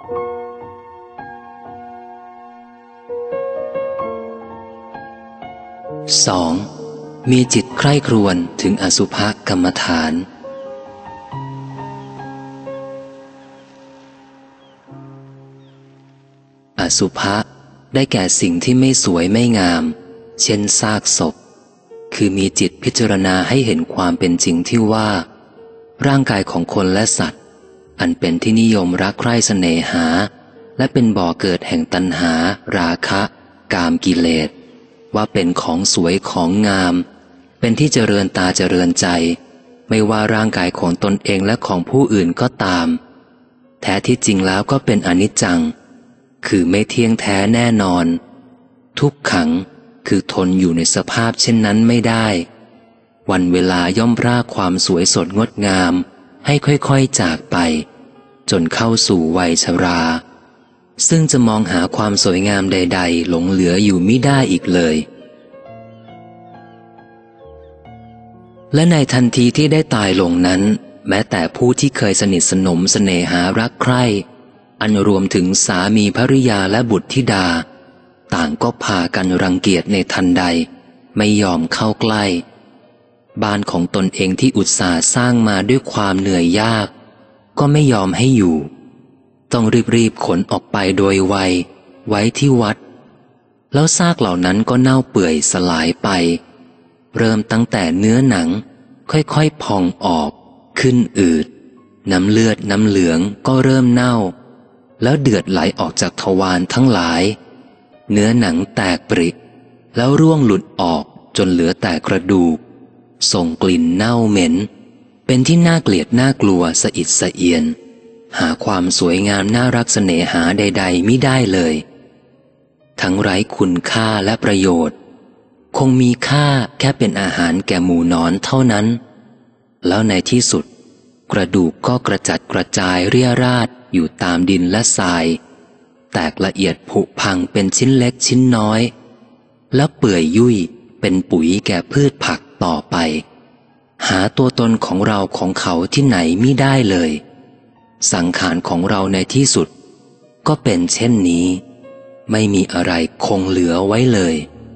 2. มีจิตใคร่ครวญถึงอสุภกรรมฐานอสุภะได้แก่สิ่งที่ไม่สวยไม่งามเช่นซากศพคือมีจิตพิจารณาให้เห็นความเป็นจริงที่ว่าร่างกายของคนและสัตว์อันเป็นที่นิยมรักใคร่เสน่หาและเป็นบ่อเกิดแห่งตัณหาราคะกามกิเลสว่าเป็นของสวยของงามเป็นที่เจริญตาเจริญใจไม่ว่าร่างกายของตนเองและของผู้อื่นก็ตามแท้ที่จริงแล้วก็เป็นอนิจจังคือไม่เที่ยงแท้แน่นอนทุกขังคือทนอยู่ในสภาพเช่นนั้นไม่ได้วันเวลาย่อมพรากความสวยสดงดงามให้ค่อยๆจากไปจนเข้าสู่วัยชราซึ่งจะมองหาความสวยงามใดๆหลงเหลืออยู่มิได้อีกเลยและในทันทีที่ได้ตายลงนั้นแม้แต่ผู้ที่เคยสนิทสนมเสน่หารักใคร่อันรวมถึงสามีภริยาและบุตรธิดาต่างก็พากันรังเกียจในทันใดไม่ยอมเข้าใกล้บ้านของตนเองที่อุตส่าห์สร้างมาด้วยความเหนื่อยยากก็ไม่ยอมให้อยู่ต้องรีบขนออกไปโดยไวไว้ที่วัดแล้วซากเหล่านั้นก็เน่าเปื่อยสลายไปเริ่มตั้งแต่เนื้อหนังค่อยๆพองออกขึ้นอืดน้ำเลือดน้ำเหลืองก็เริ่มเน่าแล้วเดือดไหลออกจากทวารทั้งหลายเนื้อหนังแตกปริแล้วร่วงหลุดออกจนเหลือแต่กระดูกส่งกลิ่นเน่าเหม็นเป็นที่น่าเกลียดน่ากลัวสะอิดสะเอียนหาความสวยงามน่ารักเสน่หาใดๆมิได้เลยทั้งไร้คุณค่าและประโยชน์คงมีค่าแค่เป็นอาหารแก่หมูนอนเท่านั้นแล้วในที่สุดกระดูกก็กระจัดกระจายเรี่ยราดอยู่ตามดินและทรายแตกละเอียดผุพังเป็นชิ้นเล็กชิ้นน้อยแล้วเปื่อยยุ่ยเป็นปุ๋ยแก่พืชผักต่อไปหาตัวตนของเราของเขาที่ไหนมิได้เลยสังขารของเราในที่สุดก็เป็นเช่นนี้ไม่มีอะไรคงเหลือไว้เลย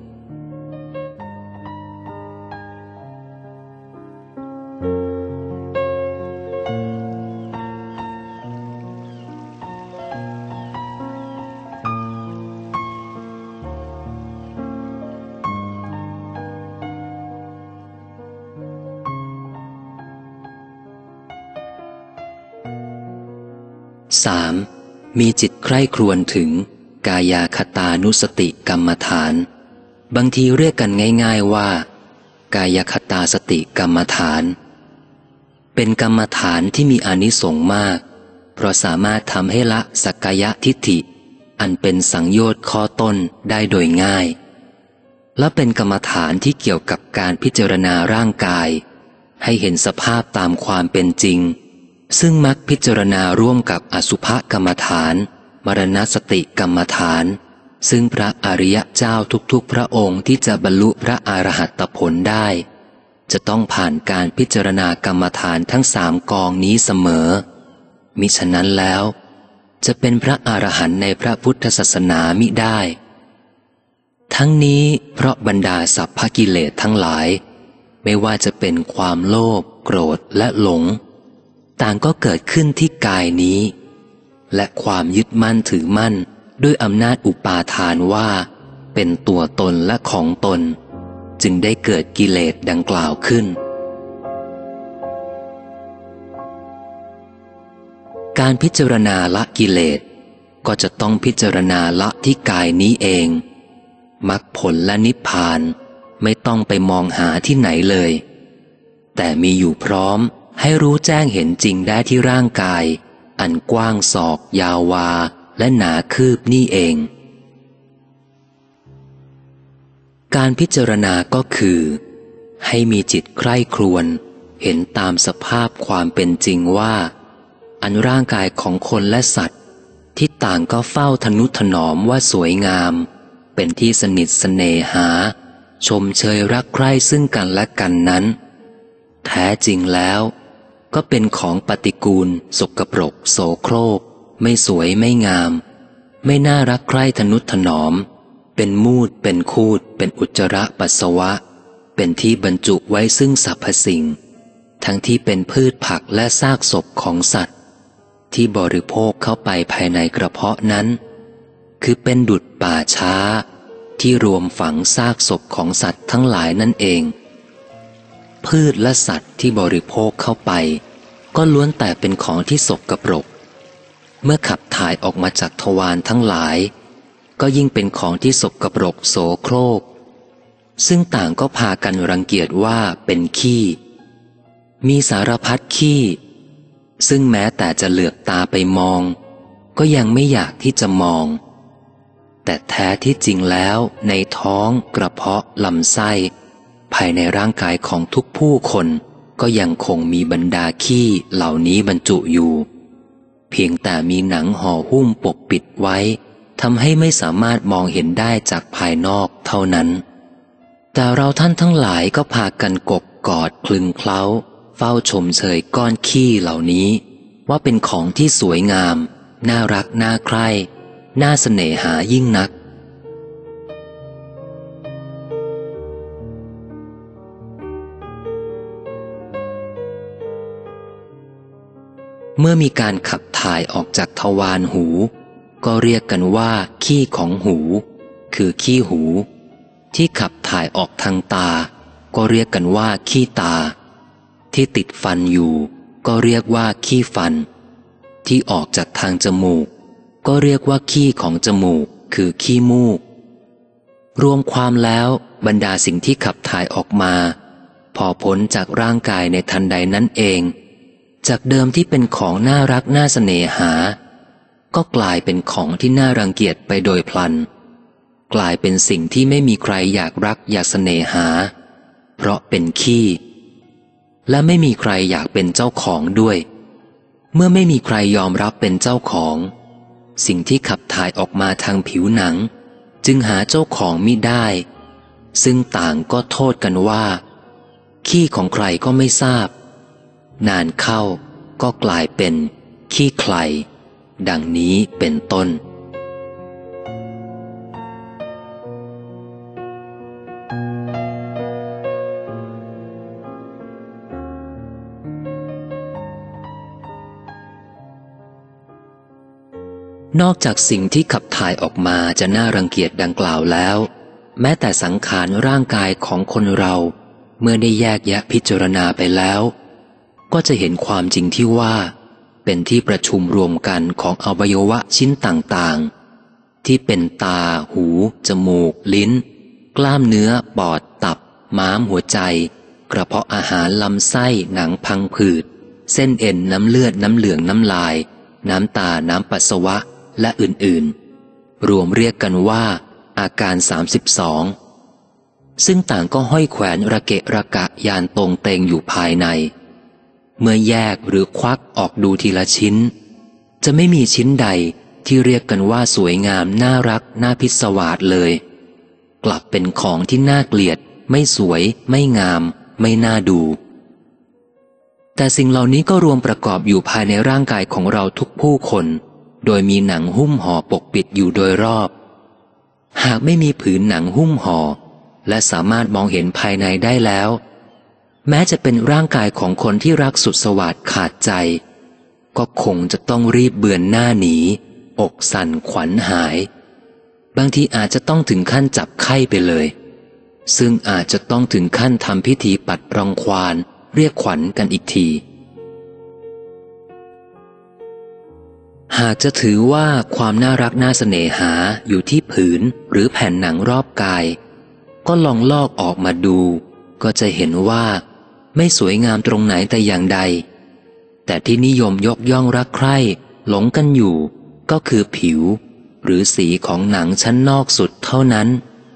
3. มีจิตใคร่ครวญถึงกายคตานุสติกรรมฐานบางทีเรียกกันง่ายๆว่ากายคตาสติกรรมฐานเป็นกรรมฐานที่มีอานิสงส์มากเพราะสามารถทำให้ละสักกายทิฏฐิอันเป็นสังโยชน์ข้อต้นได้โดยง่ายและเป็นกรรมฐานที่เกี่ยวกับการพิจารณาร่างกายให้เห็นสภาพตามความเป็นจริงซึ่งมักพิจารณาร่วมกับอสุภกรรมฐานมรณสติกรรมฐานซึ่งพระอริยเจ้าทุกๆพระองค์ที่จะบรรลุพระอรหัตผลได้จะต้องผ่านการพิจารณากรรมฐานทั้ง3 กองนี้เสมอมิฉะนั้นแล้วจะเป็นพระอรหันต์ในพระพุทธศาสนามิได้ทั้งนี้เพราะบรรดาสัพพกิเลสทั้งหลายไม่ว่าจะเป็นความโลภโกรธและหลงต่างก็เกิดขึ้นที่กายนี้และความยึดมั่นถือมั่นด้วยอำนาจอุปาทานว่าเป็นตัวตนและของตนจึงได้เกิดกิเลสดังกล่าวขึ้นการพิจารณาละกิเลสก็จะต้องพิจารณาละที่กายนี้เองมรรคผลและนิพพานไม่ต้องไปมองหาที่ไหนเลยแต่มีอยู่พร้อมให้รู้แจ้งเห็นจริงได้ที่ร่างกายอันกว้างศอกยาววาและหนาคืบนี่เองการพิจารณาก็คือให้มีจิตใคร่ครวญเห็นตามสภาพความเป็นจริงว่าอันร่างกายของคนและสัตว์ที่ต่างก็เฝ้าทนุถนอมว่าสวยงามเป็นที่สนิทเสน่หาชมเชยรักใคร่ซึ่งกันและกันนั้นแท้จริงแล้วก็เป็นของปฏิกูลสกปรกโสโครกไม่สวยไม่งามไม่น่ารักใคร่ทนุถนอมเป็นมูดเป็นคูดเป็นอุจจาระปัสสาวะเป็นที่บรรจุไว้ซึ่งสรรพสิ่งทั้งที่เป็นพืชผักและซากศพของสัตว์ที่บริโภคเข้าไปภายในกระเพาะนั้นคือเป็นดุจป่าช้าที่รวมฝังซากศพของสัตว์ทั้งหลายนั่นเองพืชและสัตว์ที่บริโภคเข้าไปก็ล้วนแต่เป็นของที่สกปรกเมื่อขับถ่ายออกมาจากทวารทั้งหลายก็ยิ่งเป็นของที่สกปรกโสโครกซึ่งต่างก็พากันรังเกียจว่าเป็นขี้มีสารพัดขี้ซึ่งแม้แต่จะเหลือบตาไปมองก็ยังไม่อยากที่จะมองแต่แท้ที่จริงแล้วในท้องกระเพาะลำไส้ภายในร่างกายของทุกผู้คนก็ยังคงมีบรรดาขี้เหล่านี้บรรจุอยู่เพียงแต่มีหนังห่อหุ้มปกปิดไว้ทำให้ไม่สามารถมองเห็นได้จากภายนอกเท่านั้นแต่เราท่านทั้งหลายก็พากันกกกอดคลึงเคล้าเฝ้าชมเชยก้อนขี้เหล่านี้ว่าเป็นของที่สวยงามน่ารักน่าใคร่น่าเสน่หายิ่งนักเมื่อมีการขับถ่ายออกจากทวารหูก็เรียกกันว่าขี้ของหูคือขี้หูที่ขับถ่ายออกทางตาก็เรียกกันว่าขี้ตาที่ติดฟันอยู่ก็เรียกว่าขี้ฟันที่ออกจากทางจมูกก็เรียกว่าขี้ของจมูกคือขี้มูกรวมความแล้วบรรดาสิ่งที่ขับถ่ายออกมาพอพ้นจากร่างกายในทันใดนั้นเองจากเดิมที่เป็นของน่ารักน่าเสน่หาก็กลายเป็นของที่น่ารังเกียจไปโดยพลันกลายเป็นสิ่งที่ไม่มีใครอยากรักอยากเสน่หาเพราะเป็นขี้และไม่มีใครอยากเป็นเจ้าของด้วยเมื่อไม่มีใครยอมรับเป็นเจ้าของสิ่งที่ขับถ่ายออกมาทางผิวหนังจึงหาเจ้าของมิได้ซึ่งต่างก็โทษกันว่าขี้ของใครก็ไม่ทราบนานเข้าก็กลายเป็นขี้ใครดังนี้เป็นต้นนอกจากสิ่งที่ขับถ่ายออกมาจะน่ารังเกียจดังกล่าวแล้วแม้แต่สังขารร่างกายของคนเราเมื่อได้แยกแยะพิจารณาไปแล้วก็จะเห็นความจริงที่ว่าเป็นที่ประชุมรวมกันของอวัยวะชิ้นต่างๆที่เป็นตาหูจมูกลิ้นกล้ามเนื้อปอดตับม้ามหัวใจกระเพาะอาหารลำไส้หนังพังผืดเส้นเอ็นน้ำเลือดน้ำเหลืองน้ำลายน้ำตาน้ำปัสสาวะและอื่นๆรวมเรียกกันว่าอาการ32ซึ่งต่างก็ห้อยแขวนระเกะระกะยานตรงเตงอยู่ภายในเมื่อแยกหรือควักออกดูทีละชิ้นจะไม่มีชิ้นใดที่เรียกกันว่าสวยงามน่ารักน่าพิศวาสเลยกลับเป็นของที่น่าเกลียดไม่สวยไม่งามไม่น่าดูแต่สิ่งเหล่านี้ก็รวมประกอบอยู่ภายในร่างกายของเราทุกผู้คนโดยมีหนังหุ้มห่อปกปิดอยู่โดยรอบหากไม่มีผืนหนังหุ้มห่อและสามารถมองเห็นภายในได้แล้วแม้จะเป็นร่างกายของคนที่รักสุดสวัสดิ์ขาดใจก็คงจะต้องรีบเบือนหน้าหนีอกสั่นขวัญหายบางทีอาจจะต้องถึงขั้นจับไข้ไปเลยซึ่งอาจจะต้องถึงขั้นทำพิธีปัดรังควานเรียกขวัญกันอีกทีหากจะถือว่าความน่ารักน่าเสน่หาอยู่ที่ผืนหรือแผ่นหนังรอบกายก็ลองลอกออกมาดูก็จะเห็นว่าไม่สวยงามตรงไหนแต่อย่างใดแต่ที่นิยมยกย่องรักใคร่หลงกันอยู่ก็คือผิวหรือสีของหนังชั้นนอกสุดเท่านั้น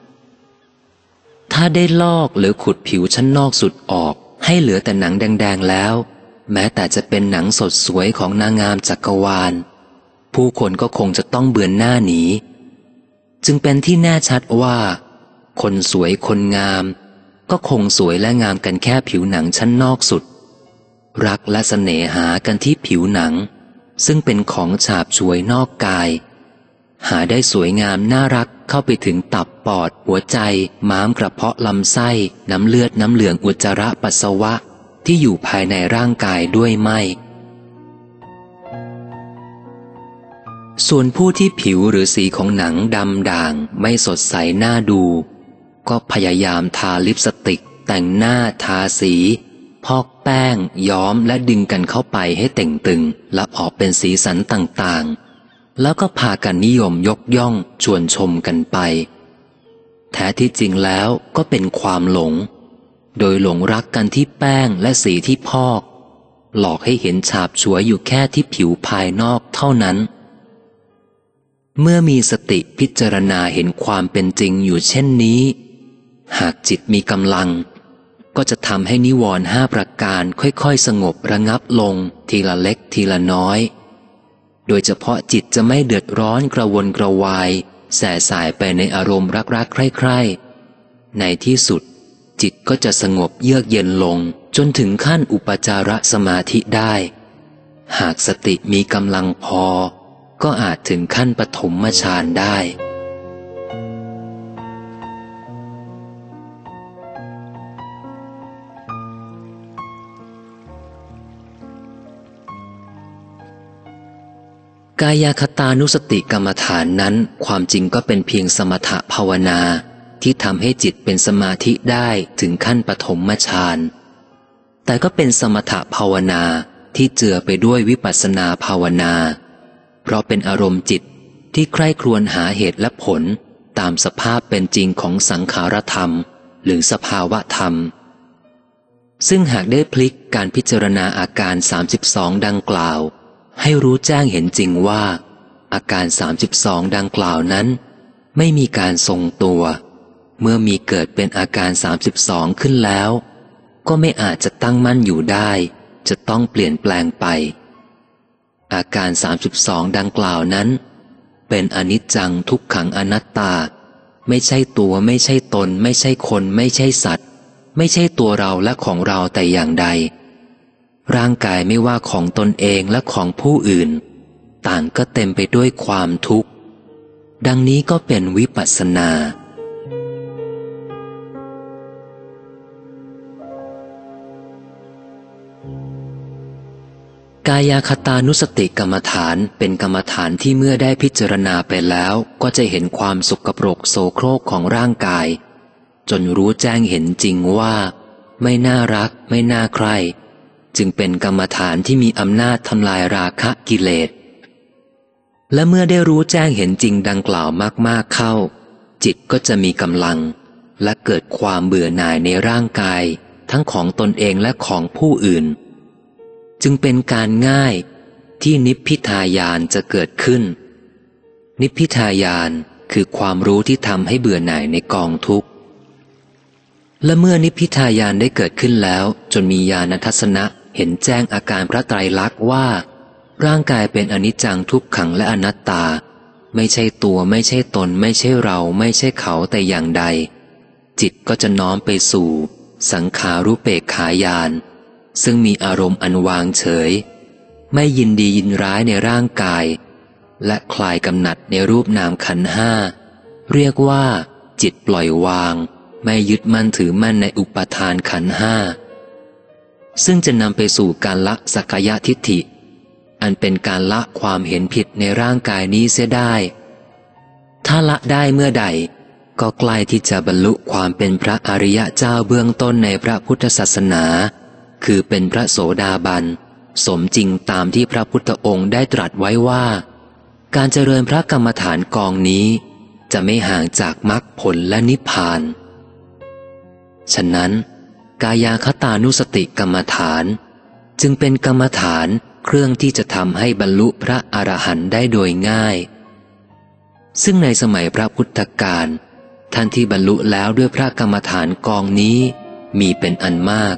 ถ้าได้ลอกหรือขุดผิวชั้นนอกสุดออกให้เหลือแต่หนังแดงๆแล้วแม้แต่จะเป็นหนังสดสวยของนางงามจักรวาลผู้คนก็คงจะต้องเบือนหน้าหนีจึงเป็นที่แน่ชัดว่าคนสวยคนงามก็คงสวยและงามกันแค่ผิวหนังชั้นนอกสุดรักและเสน่หากันที่ผิวหนังซึ่งเป็นของฉาบฉวยนอกกายหาได้สวยงามน่ารักเข้าไปถึงตับปอดหัวใจม้ามกระเพาะลำไส้น้ำเลือดน้ำเหลืองอุจจาระปัสสาวะที่อยู่ภายในร่างกายด้วยไม่ส่วนผู้ที่ผิวหรือสีของหนังดำด่างไม่สดใสน่าดูก็พยายามทาลิปสติกแต่งหน้าทาสีพอกแป้งย้อมและดึงกันเข้าไปให้เต่งตึงและออกเป็นสีสันต่างๆแล้วก็พากันนิยมยกย่องชวนชมกันไปแท้ที่จริงแล้วก็เป็นความหลงโดยหลงรักกันที่แป้งและสีที่พอกหลอกให้เห็นฉาบฉวยอยู่แค่ที่ผิวภายนอกเท่านั้นเมื่อมีสติพิจารณาเห็นความเป็นจริงอยู่เช่นนี้หากจิตมีกำลังก็จะทำให้นิวรณ์5ประการค่อยๆสงบระงับลงทีละเล็กทีละน้อยโดยเฉพาะจิตจะไม่เดือดร้อนกระวนกระวายแส่สายไปในอารมณ์รักๆใคร่ๆในที่สุดจิตก็จะสงบเยือกเย็นลงจนถึงขั้นอุปจารสมาธิได้หากสติมีกำลังพอก็อาจถึงขั้นปฐมฌานได้กายคตานุสติกรรมฐานนั้นความจริงก็เป็นเพียงสมถะภาวนาที่ทำให้จิตเป็นสมาธิได้ถึงขั้นปฐมฌานแต่ก็เป็นสมถะภาวนาที่เจือไปด้วยวิปัสสนาภาวนาเพราะเป็นอารมณ์จิตที่ใคร่ครวญหาเหตุและผลตามสภาพเป็นจริงของสังขารธรรมหรือสภาวะธรรมซึ่งหากได้พลิกการพิจารณาอาการ32ดังกล่าวให้รู้แจ้งเห็นจริงว่าอาการ32ดังกล่าวนั้นไม่มีการทรงตัวเมื่อมีเกิดเป็นอาการ32ขึ้นแล้วก็ไม่อาจจะตั้งมั่นอยู่ได้จะต้องเปลี่ยนแปลงไปอาการ32ดังกล่าวนั้นเป็นอนิจจังทุกขังอนัตตาไม่ใช่ตัวไม่ใช่ตนไม่ใช่คนไม่ใช่สัตว์ไม่ใช่ตัวเราและของเราแต่อย่างใดร่างกายไม่ว่าของตนเองและของผู้อื่นต่างก็เต็มไปด้วยความทุกข์ดังนี้ก็เป็นวิปัสสนากายคตานุสติกรรมฐานเป็นกรรมฐานที่เมื่อได้พิจารณาไปแล้วก็จะเห็นความสกปรกโสโครกของร่างกายจนรู้แจ้งเห็นจริงว่าไม่น่ารักไม่น่าใคร่จึงเป็นกรรมฐานที่มีอำนาจทำลายราคะกิเลสและเมื่อได้รู้แจ้งเห็นจริงดังกล่าวมากๆเข้าจิตก็จะมีกำลังและเกิดความเบื่อหน่ายในร่างกายทั้งของตนเองและของผู้อื่นจึงเป็นการง่ายที่นิพพิทายานจะเกิดขึ้นนิพพิทายานคือความรู้ที่ทำให้เบื่อหน่ายในกองทุกข์และเมื่อนิพพิทายานได้เกิดขึ้นแล้วจนมีญาณทัศนะเห็นแจ้งอาการพระไตรลักษณ์ว่าร่างกายเป็นอนิจจังทุกขังและอนัตตาไม่ใช่ตัวไม่ใช่ตนไม่ใช่เราไม่ใช่เขาแต่อย่างใดจิตก็จะน้อมไปสู่สังขารุเปกขายานซึ่งมีอารมณ์อันวางเฉยไม่ยินดียินร้ายในร่างกายและคลายกำหนัดในรูปนามขันธ์ห้าเรียกว่าจิตปล่อยวางไม่ยึดมั่นถือมั่นในอุปทานขันธ์ห้าซึ่งจะนำไปสู่การละสักกายทิฏฐิอันเป็นการละความเห็นผิดในร่างกายนี้เสียได้ถ้าละได้เมื่อใดก็ใกล้ที่จะบรรลุความเป็นพระอริยเจ้าเบื้องต้นในพระพุทธศาสนาคือเป็นพระโสดาบันสมจริงตามที่พระพุทธองค์ได้ตรัสไว้ว่าการเจริญพระกรรมฐานกองนี้จะไม่ห่างจากมรรคผลและนิพพานฉะนั้นกายคตานุสติกรรมฐานจึงเป็นกรรมฐานเครื่องที่จะทำให้บรรลุพระอรหันต์ได้โดยง่ายซึ่งในสมัยพระพุทธกาลท่านที่บรรลุแล้วด้วยพระกรรมฐานกองนี้มีเป็นอันมาก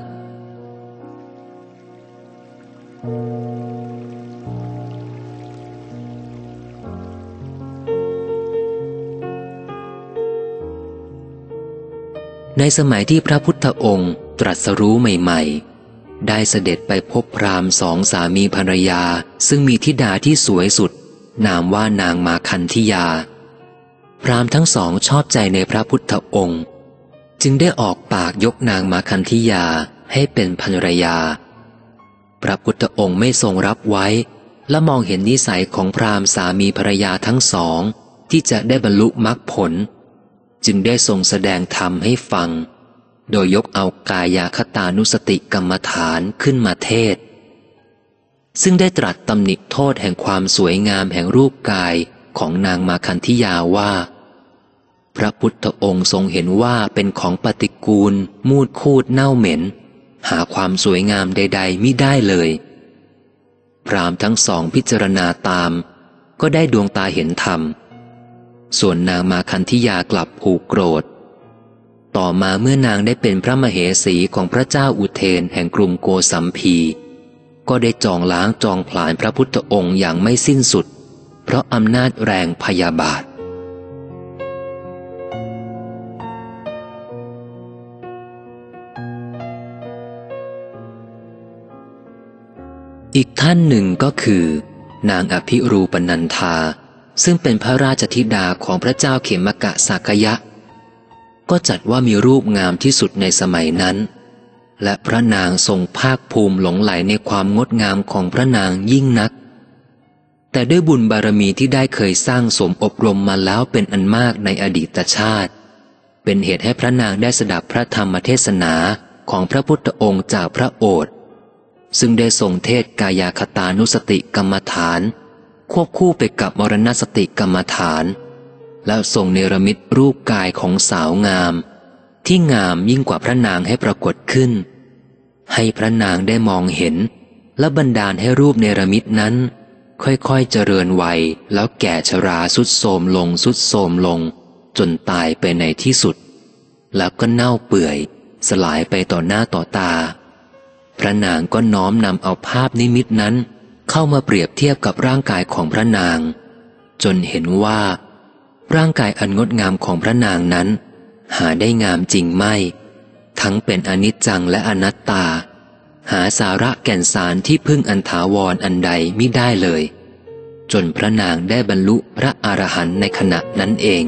ในสมัยที่พระพุทธองค์ตรัสรู้ใหม่ๆได้เสด็จไปพบพราหมณ์สองสามีภรรยาซึ่งมีธิดาที่สวยสุดนามว่านางมาคันธิยาพราหมณ์ทั้งสองชอบใจในพระพุทธองค์จึงได้ออกปากยกนางมาคันธิยาให้เป็นภรรยาพระพุทธองค์ไม่ทรงรับไว้และมองเห็นนิสัยของพราหมณ์สามีภรรยาทั้งสองที่จะได้บรรลุมรรคผลจึงได้ทรงแสดงธรรมให้ฟังโดยยกเอากายคตานุสติกรรมฐานขึ้นมาเทศซึ่งได้ตรัสตำหนิโทษแห่งความสวยงามแห่งรูปกายของนางมาคันธิยาว่าพระพุทธองค์ทรงเห็นว่าเป็นของปฏิกูลมูดคูดเน่าเหม็นหาความสวยงามใดๆมิได้เลยพราหมณ์ทั้งสองพิจารณาตามก็ได้ดวงตาเห็นธรรมส่วนนางมาคันธิยากลับผูกโกรธต่อมาเมื่อนางได้เป็นพระมเหสีของพระเจ้าอุเทนแห่งกรุงโกสัมพีก็ได้จองล้างจองผลาญพระพุทธองค์อย่างไม่สิ้นสุดเพราะอำนาจแรงพยาบาทอีกท่านหนึ่งก็คือนางอภิรูปนันธาซึ่งเป็นพระราชธิดาของพระเจ้าเขมกะสักยะก็จัดว่ามีรูปงามที่สุดในสมัยนั้นและพระนางทรงภาคภูมิหลงใหลในความงดงามของพระนางยิ่งนักแต่ด้วยบุญบารมีที่ได้เคยสร้างสมอบรมมาแล้วเป็นอันมากในอดีตชาติเป็นเหตุให้พระนางได้สดับพระธรรมเทศนาของพระพุทธองค์จากพระโอษฐ์ซึ่งได้ทรงเทศกายคตานุสติกรรมฐานควบคู่ไปกับมรณสติกรรมฐานแล้วทรงเนรมิตรูปกายของสาวงามที่งามยิ่งกว่าพระนางให้ปรากฏขึ้นให้พระนางได้มองเห็นและบันดาลให้รูปเนรมิตนั้นค่อยๆเจริญวัยแล้วแก่ชราทรุดโทรมลงทรุดโทรมลงจนตายไปในที่สุดแล้วก็เน่าเปื่อยสลายไปต่อหน้าต่อตาพระนางก็น้อมนำเอาภาพนิมิตนั้นเข้ามาเปรียบเทียบกับร่างกายของพระนางจนเห็นว่าร่างกายอันงดงามของพระนางนั้นหาได้งามจริงไม่ทั้งเป็นอนิจจังและอนัตตาหาสาระแก่นสารที่พึ่งอันถาวรอันใดมิได้เลยจนพระนางได้บรรลุพระอรหันต์ในขณะนั้นเอง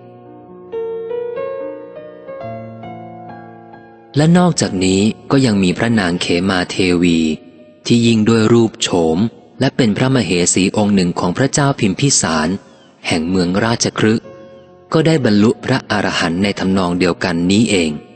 และนอกจากนี้ก็ยังมีพระนางเขมาเทวีที่ยิ่งด้วยรูปโฉมและเป็นพระมเหสีองค์หนึ่งของพระเจ้าพิมพิสารแห่งเมืองราชคฤห์ก็ได้บรรลุพระอรหันต์ในทำนองเดียวกันนี้เอง